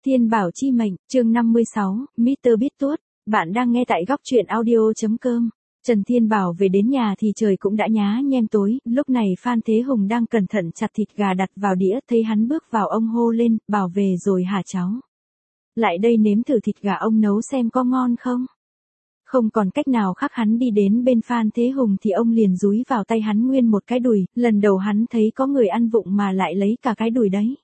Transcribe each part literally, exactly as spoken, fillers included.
Thiên Bảo chi mệnh, chương năm mươi sáu, mít tơ Biết Tuốt. Bạn đang nghe tại góc truyện audio.com. Trần Thiên Bảo về đến nhà thì trời cũng đã nhá nhem tối, lúc này Phan Thế Hùng đang cẩn thận chặt thịt gà đặt vào đĩa, thấy hắn bước vào ông hô lên, bảo về rồi hả cháu? Lại đây nếm thử thịt gà ông nấu xem có ngon không? Không còn cách nào khác, hắn đi đến bên Phan Thế Hùng thì ông liền dúi vào tay hắn nguyên một cái đùi, lần đầu hắn thấy có người ăn vụng mà lại lấy cả cái đùi đấy.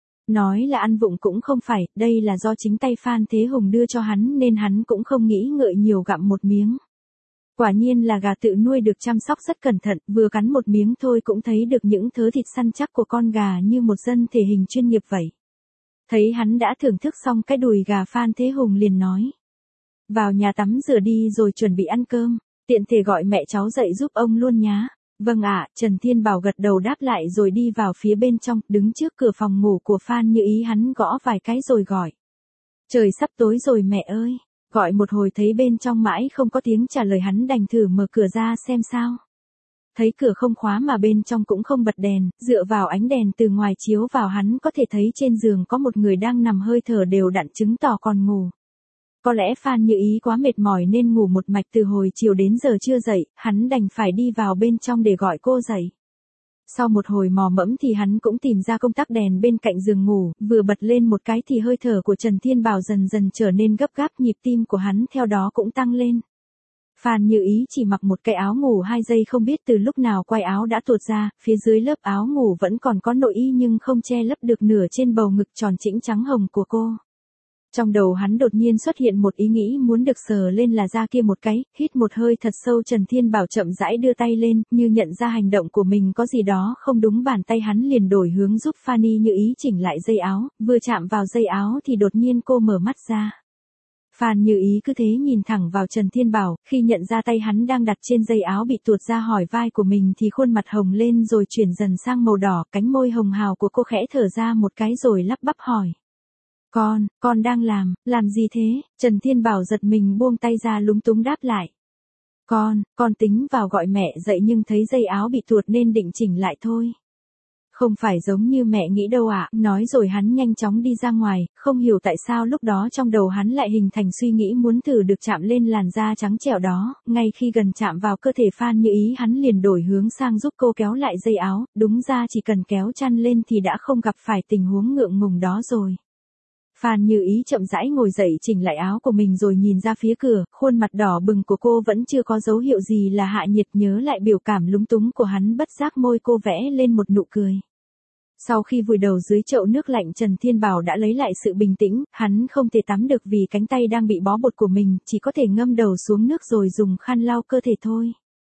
Nói là ăn vụng cũng không phải, đây là do chính tay Phan Thế Hùng đưa cho hắn nên hắn cũng không nghĩ ngợi nhiều, gặm một miếng. Quả nhiên là gà tự nuôi được chăm sóc rất cẩn thận, vừa cắn một miếng thôi cũng thấy được những thớ thịt săn chắc của con gà như một dân thể hình chuyên nghiệp vậy. Thấy hắn đã thưởng thức xong cái đùi gà, Phan Thế Hùng liền nói: vào nhà tắm rửa đi rồi chuẩn bị ăn cơm, tiện thể gọi mẹ cháu dậy giúp ông luôn nhá. Vâng ạ, Trần Thiên Bảo gật đầu đáp lại rồi đi vào phía bên trong, đứng trước cửa phòng ngủ của Phan Như Ý, hắn gõ vài cái rồi gọi. Trời sắp tối rồi mẹ ơi. Gọi một hồi thấy bên trong mãi không có tiếng trả lời, hắn đành thử mở cửa ra xem sao. Thấy cửa không khóa mà bên trong cũng không bật đèn, dựa vào ánh đèn từ ngoài chiếu vào hắn có thể thấy trên giường có một người đang nằm hơi thở đều đặn, chứng tỏ còn ngủ. Có lẽ Phan Như Ý quá mệt mỏi nên ngủ một mạch từ hồi chiều đến giờ chưa dậy, hắn đành phải đi vào bên trong để gọi cô dậy. Sau một hồi mò mẫm thì hắn cũng tìm ra công tắc đèn bên cạnh giường ngủ, vừa bật lên một cái thì hơi thở của Trần Thiên Bảo dần dần trở nên gấp gáp, nhịp tim của hắn theo đó cũng tăng lên. Phan Như Ý chỉ mặc một cái áo ngủ hai giây, không biết từ lúc nào quai áo đã tuột ra, phía dưới lớp áo ngủ vẫn còn có nội y nhưng không che lấp được nửa trên bầu ngực tròn trĩnh trắng hồng của cô. Trong đầu hắn đột nhiên xuất hiện một ý nghĩ muốn được sờ lên là da kia một cái, hít một hơi thật sâu, Trần Thiên Bảo chậm rãi đưa tay lên, như nhận ra hành động của mình có gì đó không đúng, bàn tay hắn liền đổi hướng giúp Phan Như Ý chỉnh lại dây áo, vừa chạm vào dây áo thì đột nhiên cô mở mắt ra. Phan Như Ý cứ thế nhìn thẳng vào Trần Thiên Bảo, khi nhận ra tay hắn đang đặt trên dây áo bị tuột ra khỏi vai của mình thì khuôn mặt hồng lên rồi chuyển dần sang màu đỏ, cánh môi hồng hào của cô khẽ thở ra một cái rồi lắp bắp hỏi. Con, con đang làm, làm gì thế? Trần Thiên Bảo giật mình buông tay ra, lúng túng đáp lại. Con, con tính vào gọi mẹ dậy nhưng thấy dây áo bị tuột nên định chỉnh lại thôi. Không phải giống như mẹ nghĩ đâu ạ, nói rồi hắn nhanh chóng đi ra ngoài, không hiểu tại sao lúc đó trong đầu hắn lại hình thành suy nghĩ muốn thử được chạm lên làn da trắng trẻo đó, ngay khi gần chạm vào cơ thể Phan Như Ý hắn liền đổi hướng sang giúp cô kéo lại dây áo, đúng ra chỉ cần kéo chăn lên thì đã không gặp phải tình huống ngượng ngùng đó rồi. Phan Như Ý chậm rãi ngồi dậy chỉnh lại áo của mình rồi nhìn ra phía cửa, khuôn mặt đỏ bừng của cô vẫn chưa có dấu hiệu gì là hạ nhiệt, nhớ lại biểu cảm lúng túng của hắn bất giác môi cô vẽ lên một nụ cười. Sau khi vùi đầu dưới chậu nước lạnh, Trần Thiên Bảo đã lấy lại sự bình tĩnh, hắn không thể tắm được vì cánh tay đang bị bó bột của mình, chỉ có thể ngâm đầu xuống nước rồi dùng khăn lau cơ thể thôi.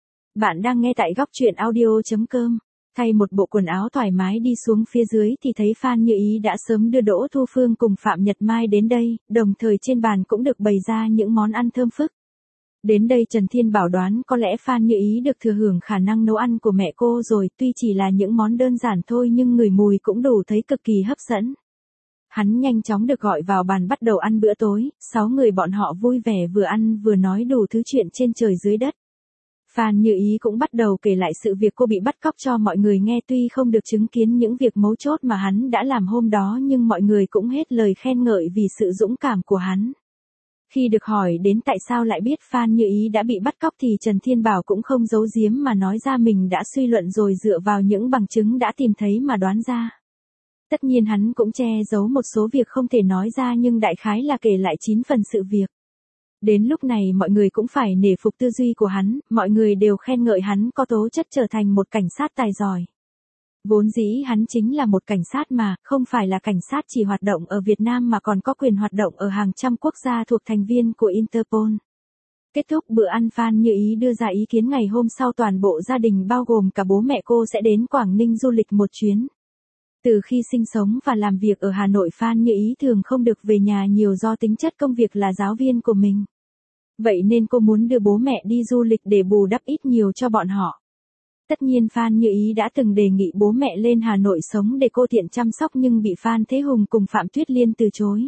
Bạn đang nghe tại góc truyện audio.com. Thay một bộ quần áo thoải mái đi xuống phía dưới thì thấy Phan Như Ý đã sớm đưa Đỗ Thu Phương cùng Phạm Nhật Mai đến đây, đồng thời trên bàn cũng được bày ra những món ăn thơm phức. Đến đây Trần Thiên Bảo đoán có lẽ Phan Như Ý được thừa hưởng khả năng nấu ăn của mẹ cô rồi, tuy chỉ là những món đơn giản thôi nhưng ngửi mùi cũng đủ thấy cực kỳ hấp dẫn. Hắn nhanh chóng được gọi vào bàn bắt đầu ăn bữa tối, sáu người bọn họ vui vẻ vừa ăn vừa nói đủ thứ chuyện trên trời dưới đất. Phan Như Ý cũng bắt đầu kể lại sự việc cô bị bắt cóc cho mọi người nghe, tuy không được chứng kiến những việc mấu chốt mà hắn đã làm hôm đó nhưng mọi người cũng hết lời khen ngợi vì sự dũng cảm của hắn. Khi được hỏi đến tại sao lại biết Phan Như Ý đã bị bắt cóc thì Trần Thiên Bảo cũng không giấu giếm mà nói ra mình đã suy luận rồi dựa vào những bằng chứng đã tìm thấy mà đoán ra. Tất nhiên hắn cũng che giấu một số việc không thể nói ra nhưng đại khái là kể lại chín phần sự việc. Đến lúc này mọi người cũng phải nể phục tư duy của hắn, mọi người đều khen ngợi hắn có tố chất trở thành một cảnh sát tài giỏi. Vốn dĩ hắn chính là một cảnh sát mà, không phải là cảnh sát chỉ hoạt động ở Việt Nam mà còn có quyền hoạt động ở hàng trăm quốc gia thuộc thành viên của Interpol. Kết thúc bữa ăn, Phan Như Ý đưa ra ý kiến ngày hôm sau toàn bộ gia đình bao gồm cả bố mẹ cô sẽ đến Quảng Ninh du lịch một chuyến. Từ khi sinh sống và làm việc ở Hà Nội, Phan Như Ý thường không được về nhà nhiều do tính chất công việc là giáo viên của mình. Vậy nên cô muốn đưa bố mẹ đi du lịch để bù đắp ít nhiều cho bọn họ. Tất nhiên Phan Như Ý đã từng đề nghị bố mẹ lên Hà Nội sống để cô tiện chăm sóc nhưng bị Phan Thế Hùng cùng Phạm Tuyết Liên từ chối.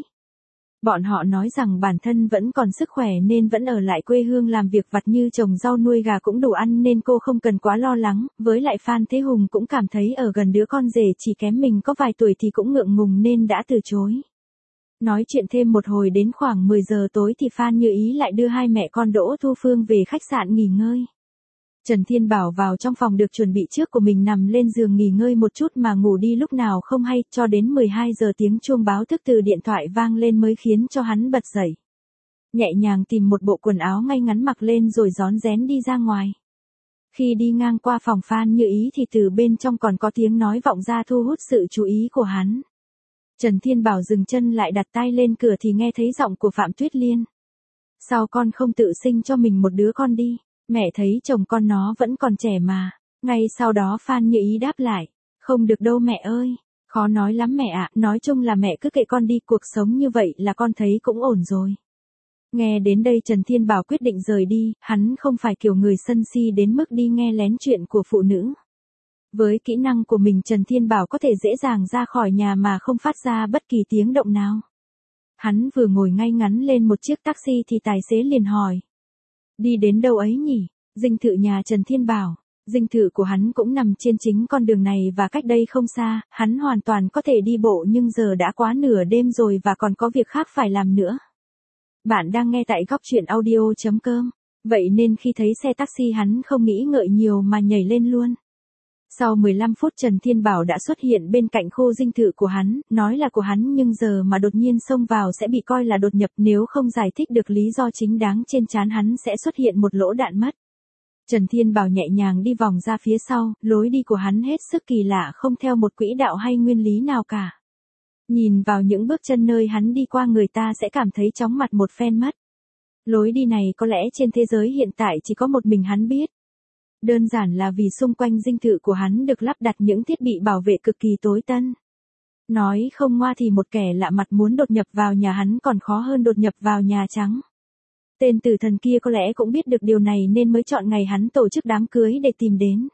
Bọn họ nói rằng bản thân vẫn còn sức khỏe nên vẫn ở lại quê hương làm việc vặt như trồng rau nuôi gà cũng đủ ăn nên cô không cần quá lo lắng, với lại Phan Thế Hùng cũng cảm thấy ở gần đứa con rể chỉ kém mình có vài tuổi thì cũng ngượng ngùng nên đã từ chối. Nói chuyện thêm một hồi đến khoảng mười giờ tối thì Phan Như Ý lại đưa hai mẹ con Đỗ Thu Phương về khách sạn nghỉ ngơi. Trần Thiên Bảo vào trong phòng được chuẩn bị trước của mình nằm lên giường nghỉ ngơi một chút mà ngủ đi lúc nào không hay, cho đến mười hai giờ tiếng chuông báo thức từ điện thoại vang lên mới khiến cho hắn bật dậy. Nhẹ nhàng tìm một bộ quần áo ngay ngắn mặc lên rồi rón rén đi ra ngoài. Khi đi ngang qua phòng Phan Như Ý thì từ bên trong còn có tiếng nói vọng ra thu hút sự chú ý của hắn. Trần Thiên Bảo dừng chân lại đặt tay lên cửa thì nghe thấy giọng của Phạm Tuyết Liên. Sao con không tự sinh cho mình một đứa con đi, mẹ thấy chồng con nó vẫn còn trẻ mà. Ngay sau đó Phan Như Ý đáp lại, không được đâu mẹ ơi, khó nói lắm mẹ ạ, nói chung là mẹ cứ kệ con đi, cuộc sống như vậy là con thấy cũng ổn rồi. Nghe đến đây Trần Thiên Bảo quyết định rời đi, hắn không phải kiểu người sân si đến mức đi nghe lén chuyện của phụ nữ. Với kỹ năng của mình Trần Thiên Bảo có thể dễ dàng ra khỏi nhà mà không phát ra bất kỳ tiếng động nào. Hắn vừa ngồi ngay ngắn lên một chiếc taxi thì tài xế liền hỏi. Đi đến đâu ấy nhỉ? Dinh thự nhà Trần Thiên Bảo. Dinh thự của hắn cũng nằm trên chính con đường này và cách đây không xa, hắn hoàn toàn có thể đi bộ nhưng giờ đã quá nửa đêm rồi và còn có việc khác phải làm nữa. Bạn đang nghe tại góc truyện audio chấm com, vậy nên khi thấy xe taxi hắn không nghĩ ngợi nhiều mà nhảy lên luôn. Sau mười lăm phút Trần Thiên Bảo đã xuất hiện bên cạnh khu dinh thự của hắn, nói là của hắn nhưng giờ mà đột nhiên xông vào sẽ bị coi là đột nhập, nếu không giải thích được lý do chính đáng trên trán hắn sẽ xuất hiện một lỗ đạn mất. Trần Thiên Bảo nhẹ nhàng đi vòng ra phía sau, lối đi của hắn hết sức kỳ lạ không theo một quỹ đạo hay nguyên lý nào cả. Nhìn vào những bước chân nơi hắn đi qua người ta sẽ cảm thấy chóng mặt một phen mất. Lối đi này có lẽ trên thế giới hiện tại chỉ có một mình hắn biết. Đơn giản là vì xung quanh dinh thự của hắn được lắp đặt những thiết bị bảo vệ cực kỳ tối tân. Nói không ngoa thì một kẻ lạ mặt muốn đột nhập vào nhà hắn còn khó hơn đột nhập vào Nhà Trắng. Tên tử thần kia có lẽ cũng biết được điều này nên mới chọn ngày hắn tổ chức đám cưới để tìm đến.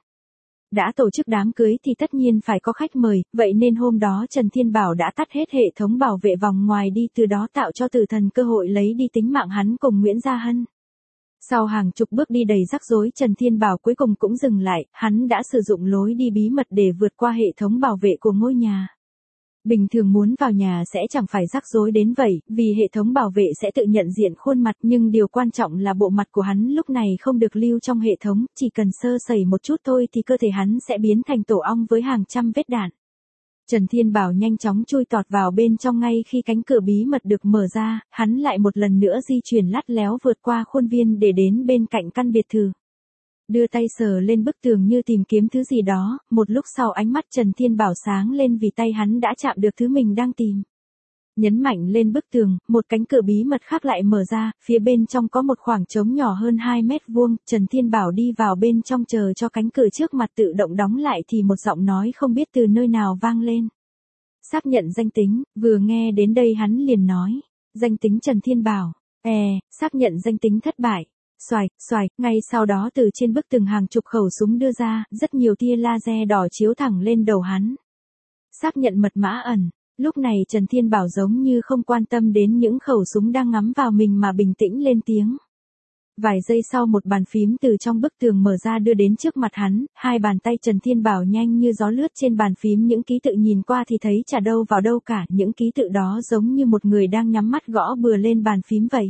Đã tổ chức đám cưới thì tất nhiên phải có khách mời, vậy nên hôm đó Trần Thiên Bảo đã tắt hết hệ thống bảo vệ vòng ngoài đi, từ đó tạo cho tử thần cơ hội lấy đi tính mạng hắn cùng Nguyễn Gia Hân. Sau hàng chục bước đi đầy rắc rối Trần Thiên Bảo cuối cùng cũng dừng lại, hắn đã sử dụng lối đi bí mật để vượt qua hệ thống bảo vệ của ngôi nhà. Bình thường muốn vào nhà sẽ chẳng phải rắc rối đến vậy, vì hệ thống bảo vệ sẽ tự nhận diện khuôn mặt, nhưng điều quan trọng là bộ mặt của hắn lúc này không được lưu trong hệ thống, chỉ cần sơ sẩy một chút thôi thì cơ thể hắn sẽ biến thành tổ ong với hàng trăm vết đạn. Trần Thiên Bảo nhanh chóng chui tọt vào bên trong, ngay khi cánh cửa bí mật được mở ra, hắn lại một lần nữa di chuyển lắt léo vượt qua khuôn viên để đến bên cạnh căn biệt thự. Đưa tay sờ lên bức tường như tìm kiếm thứ gì đó, một lúc sau ánh mắt Trần Thiên Bảo sáng lên vì tay hắn đã chạm được thứ mình đang tìm. Nhấn mạnh lên bức tường, một cánh cửa bí mật khác lại mở ra, phía bên trong có một khoảng trống nhỏ hơn hai mét vuông, Trần Thiên Bảo đi vào bên trong chờ cho cánh cửa trước mặt tự động đóng lại thì một giọng nói không biết từ nơi nào vang lên. Xác nhận danh tính, vừa nghe đến đây hắn liền nói, danh tính Trần Thiên Bảo, e, xác nhận danh tính thất bại. Xoài, xoài, ngay sau đó từ trên bức tường hàng chục khẩu súng đưa ra, rất nhiều tia laser đỏ chiếu thẳng lên đầu hắn. Xác nhận mật mã ẩn, lúc này Trần Thiên Bảo giống như không quan tâm đến những khẩu súng đang ngắm vào mình mà bình tĩnh lên tiếng. Vài giây sau một bàn phím từ trong bức tường mở ra đưa đến trước mặt hắn, hai bàn tay Trần Thiên Bảo nhanh như gió lướt trên bàn phím, những ký tự nhìn qua thì thấy chả đâu vào đâu cả, những ký tự đó giống như một người đang nhắm mắt gõ bừa lên bàn phím vậy.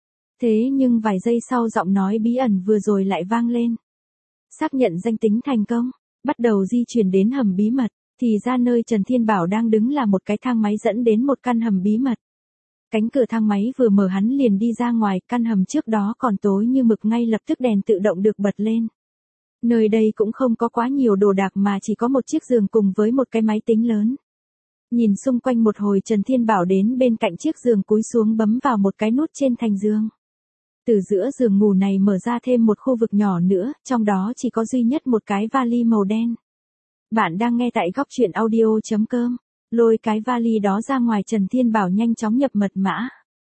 Thế nhưng vài giây sau giọng nói bí ẩn vừa rồi lại vang lên. Xác nhận danh tính thành công, bắt đầu di chuyển đến hầm bí mật, thì ra nơi Trần Thiên Bảo đang đứng là một cái thang máy dẫn đến một căn hầm bí mật. Cánh cửa thang máy vừa mở hắn liền đi ra ngoài, căn hầm trước đó còn tối như mực ngay lập tức đèn tự động được bật lên. Nơi đây cũng không có quá nhiều đồ đạc mà chỉ có một chiếc giường cùng với một cái máy tính lớn. Nhìn xung quanh một hồi Trần Thiên Bảo đến bên cạnh chiếc giường cúi xuống bấm vào một cái nút trên thành giường. Từ giữa giường ngủ này mở ra thêm một khu vực nhỏ nữa, trong đó chỉ có duy nhất một cái vali màu đen. Bạn đang nghe tại góc truyện audio chấm com. Lôi cái vali đó ra ngoài Trần Thiên Bảo nhanh chóng nhập mật mã.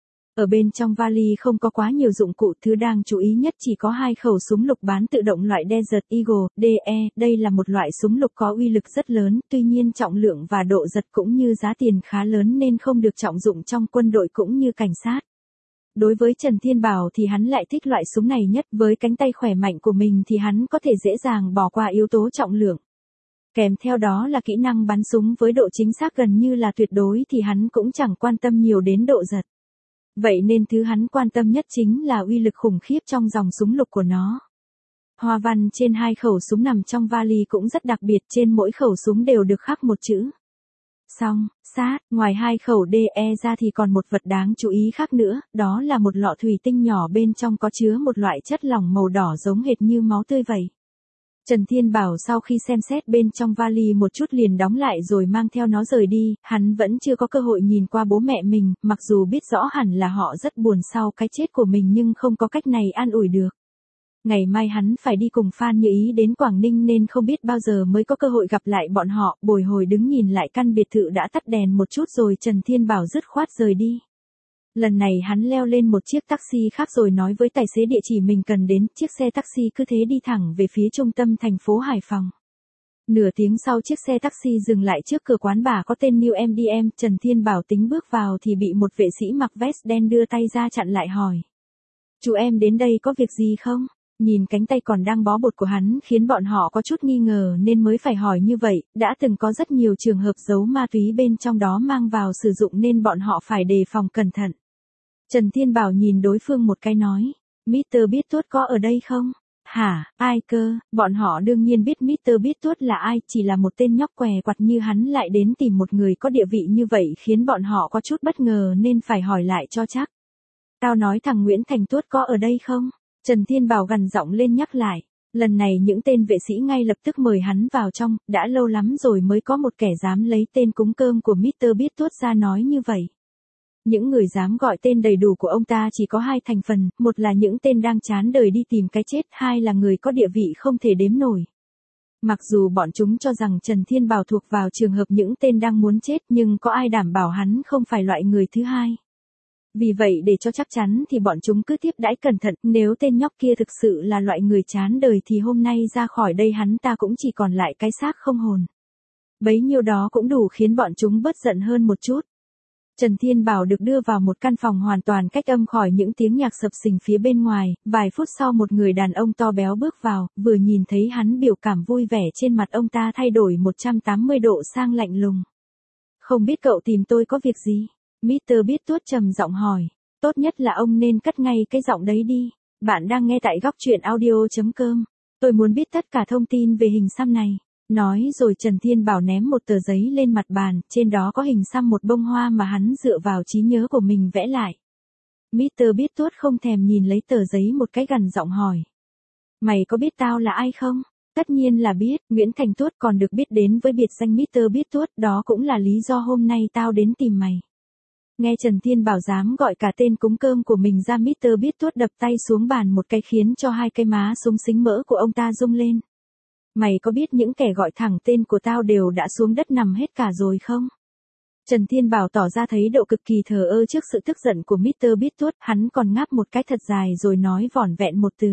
Ở bên trong vali không có quá nhiều dụng cụ, thứ đang chú ý nhất chỉ có hai khẩu súng lục bán tự động loại Desert Eagle, đê e, đây là một loại súng lục có uy lực rất lớn, tuy nhiên trọng lượng và độ giật cũng như giá tiền khá lớn nên không được trọng dụng trong quân đội cũng như cảnh sát. Đối với Trần Thiên Bảo thì hắn lại thích loại súng này nhất, với cánh tay khỏe mạnh của mình thì hắn có thể dễ dàng bỏ qua yếu tố trọng lượng. Kèm theo đó là kỹ năng bắn súng với độ chính xác gần như là tuyệt đối thì hắn cũng chẳng quan tâm nhiều đến độ giật. Vậy nên thứ hắn quan tâm nhất chính là uy lực khủng khiếp trong dòng súng lục của nó. Hoa văn trên hai khẩu súng nằm trong vali cũng rất đặc biệt, trên mỗi khẩu súng đều được khắc một chữ. Xong, sát, ngoài hai khẩu đê e ra thì còn một vật đáng chú ý khác nữa, đó là một lọ thủy tinh nhỏ bên trong có chứa một loại chất lỏng màu đỏ giống hệt như máu tươi vậy. Trần Thiên Bảo sau khi xem xét bên trong vali một chút liền đóng lại rồi mang theo nó rời đi, hắn vẫn chưa có cơ hội nhìn qua bố mẹ mình, mặc dù biết rõ hẳn là họ rất buồn sau cái chết của mình nhưng không có cách này an ủi được. Ngày mai hắn phải đi cùng Phan Như Ý đến Quảng Ninh nên không biết bao giờ mới có cơ hội gặp lại bọn họ, bồi hồi đứng nhìn lại căn biệt thự đã tắt đèn một chút rồi Trần Thiên Bảo dứt khoát rời đi. Lần này hắn leo lên một chiếc taxi khác rồi nói với tài xế địa chỉ mình cần đến, chiếc xe taxi cứ thế đi thẳng về phía trung tâm thành phố Hải Phòng. Nửa tiếng sau chiếc xe taxi dừng lại trước cửa quán bar có tên New em đê em, Trần Thiên Bảo tính bước vào thì bị một vệ sĩ mặc vest đen đưa tay ra chặn lại hỏi. Chú em đến đây có việc gì không? Nhìn cánh tay còn đang bó bột của hắn khiến bọn họ có chút nghi ngờ nên mới phải hỏi như vậy, đã từng có rất nhiều trường hợp giấu ma túy bên trong đó mang vào sử dụng nên bọn họ phải đề phòng cẩn thận. Trần Thiên Bảo nhìn đối phương một cái nói, mít tơ Beatwood có ở đây không? Hả, ai cơ? Bọn họ đương nhiên biết mít tơ Beatwood là ai, chỉ là một tên nhóc què quặt như hắn lại đến tìm một người có địa vị như vậy khiến bọn họ có chút bất ngờ nên phải hỏi lại cho chắc. Tao nói thằng Nguyễn Thành Tuốt có ở đây không? Trần Thiên Bảo gằn giọng lên nhắc lại. Lần này những tên vệ sĩ ngay lập tức mời hắn vào trong, đã lâu lắm rồi mới có một kẻ dám lấy tên cúng cơm của mít tơ Beatwood ra nói như vậy. Những người dám gọi tên đầy đủ của ông ta chỉ có hai thành phần, một là những tên đang chán đời đi tìm cái chết, hai là người có địa vị không thể đếm nổi. Mặc dù bọn chúng cho rằng Trần Thiên Bảo thuộc vào trường hợp những tên đang muốn chết nhưng có ai đảm bảo hắn không phải loại người thứ hai. Vì vậy để cho chắc chắn thì bọn chúng cứ tiếp đãi cẩn thận, nếu tên nhóc kia thực sự là loại người chán đời thì hôm nay ra khỏi đây hắn ta cũng chỉ còn lại cái xác không hồn. Bấy nhiêu đó cũng đủ khiến bọn chúng bớt giận hơn một chút. Trần Thiên Bảo được đưa vào một căn phòng hoàn toàn cách âm khỏi những tiếng nhạc sập sình phía bên ngoài, vài phút sau một người đàn ông to béo bước vào, vừa nhìn thấy hắn biểu cảm vui vẻ trên mặt ông ta thay đổi một trăm tám mươi độ sang lạnh lùng. Không biết cậu tìm tôi có việc gì? mít tơ Beatwood trầm giọng hỏi, tốt nhất là ông nên cất ngay cái giọng đấy đi. Bạn đang nghe tại góc truyện audio chấm com. Tôi muốn biết tất cả thông tin về hình xăm này. Nói rồi Trần Thiên Bảo ném một tờ giấy lên mặt bàn, trên đó có hình xăm một bông hoa mà hắn dựa vào trí nhớ của mình vẽ lại. mít tơ Beatwood không thèm nhìn lấy tờ giấy một cái gằn giọng hỏi. Mày có biết tao là ai không? Tất nhiên là biết, Nguyễn Thành Tuốt còn được biết đến với biệt danh mít tơ Beatwood, đó cũng là lý do hôm nay tao đến tìm mày. Nghe Trần Thiên Bảo dám gọi cả tên cúng cơm của mình ra, mít tơ Beatwood đập tay xuống bàn một cái khiến cho hai cái má súng xính mỡ của ông ta rung lên. Mày có biết những kẻ gọi thẳng tên của tao đều đã xuống đất nằm hết cả rồi không? Trần Thiên Bảo tỏ ra thấy độ cực kỳ thờ ơ trước sự tức giận của mít tơ Beatwood, hắn còn ngáp một cái thật dài rồi nói vỏn vẹn một từ.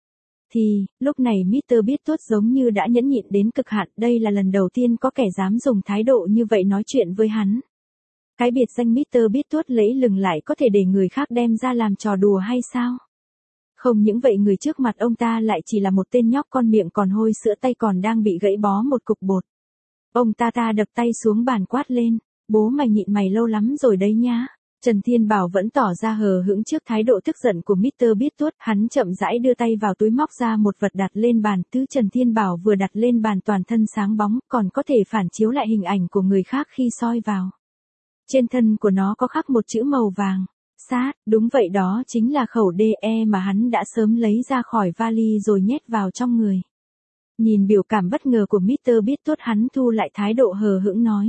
Thì, lúc này mít tơ Beatwood giống như đã nhẫn nhịn đến cực hạn, đây là lần đầu tiên có kẻ dám dùng thái độ như vậy nói chuyện với hắn. Cái biệt danh mít tơ Beatwood lẫy lừng lại có thể để người khác đem ra làm trò đùa hay sao? Không những vậy người trước mặt ông ta lại chỉ là một tên nhóc con miệng còn hôi sữa, tay còn đang bị gãy bó một cục bột. Ông ta ta đập tay xuống bàn quát lên, bố mày nhịn mày lâu lắm rồi đấy nhá. Trần Thiên Bảo vẫn tỏ ra hờ hững trước thái độ tức giận của mít tơ Beatwood, hắn chậm rãi đưa tay vào túi móc ra một vật đặt lên bàn, thứ Trần Thiên Bảo vừa đặt lên bàn toàn thân sáng bóng, còn có thể phản chiếu lại hình ảnh của người khác khi soi vào. Trên thân của nó có khắc một chữ màu vàng. Sát, đúng vậy, đó chính là khẩu đê e mà hắn đã sớm lấy ra khỏi vali rồi nhét vào trong người. Nhìn biểu cảm bất ngờ của mít tơ Beatwood, hắn thu lại thái độ hờ hững nói.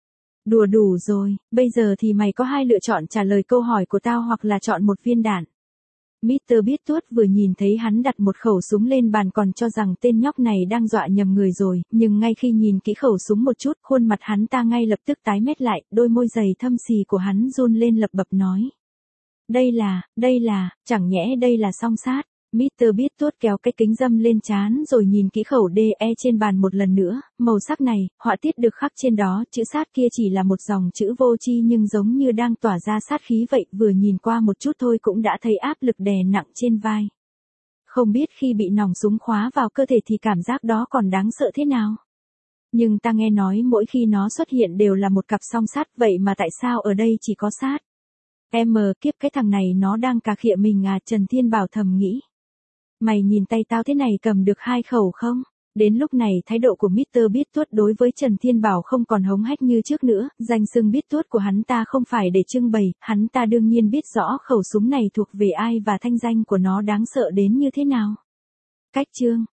Đùa đủ rồi, bây giờ thì mày có hai lựa chọn trả lời câu hỏi của tao hoặc là chọn một viên đạn. mít tơ Beatwood vừa nhìn thấy hắn đặt một khẩu súng lên bàn còn cho rằng tên nhóc này đang dọa nhầm người rồi, nhưng ngay khi nhìn kỹ khẩu súng một chút, khuôn mặt hắn ta ngay lập tức tái mét lại, đôi môi dày thâm xì của hắn run lên lập bập nói. Đây là, đây là, chẳng nhẽ đây là song sát. mít tơ Beatwood kéo cái kính râm lên trán rồi nhìn kỹ khẩu đê e trên bàn một lần nữa, màu sắc này, họa tiết được khắc trên đó, chữ sát kia chỉ là một dòng chữ vô tri nhưng giống như đang tỏa ra sát khí vậy, vừa nhìn qua một chút thôi cũng đã thấy áp lực đè nặng trên vai. Không biết khi bị nòng súng khóa vào cơ thể thì cảm giác đó còn đáng sợ thế nào. Nhưng ta nghe nói mỗi khi nó xuất hiện đều là một cặp song sát, vậy mà tại sao ở đây chỉ có sát? Em mờ kiếp, cái thằng này nó đang cà khịa mình à, Trần Thiên Bảo thầm nghĩ. Mày nhìn tay tao thế này cầm được hai khẩu không? Đến lúc này thái độ của mít tơ Beattuốt đối với Trần Thiên Bảo không còn hống hách như trước nữa, danh xưng Beattuốt của hắn ta không phải để trưng bày, hắn ta đương nhiên biết rõ khẩu súng này thuộc về ai và thanh danh của nó đáng sợ đến như thế nào. Cách chương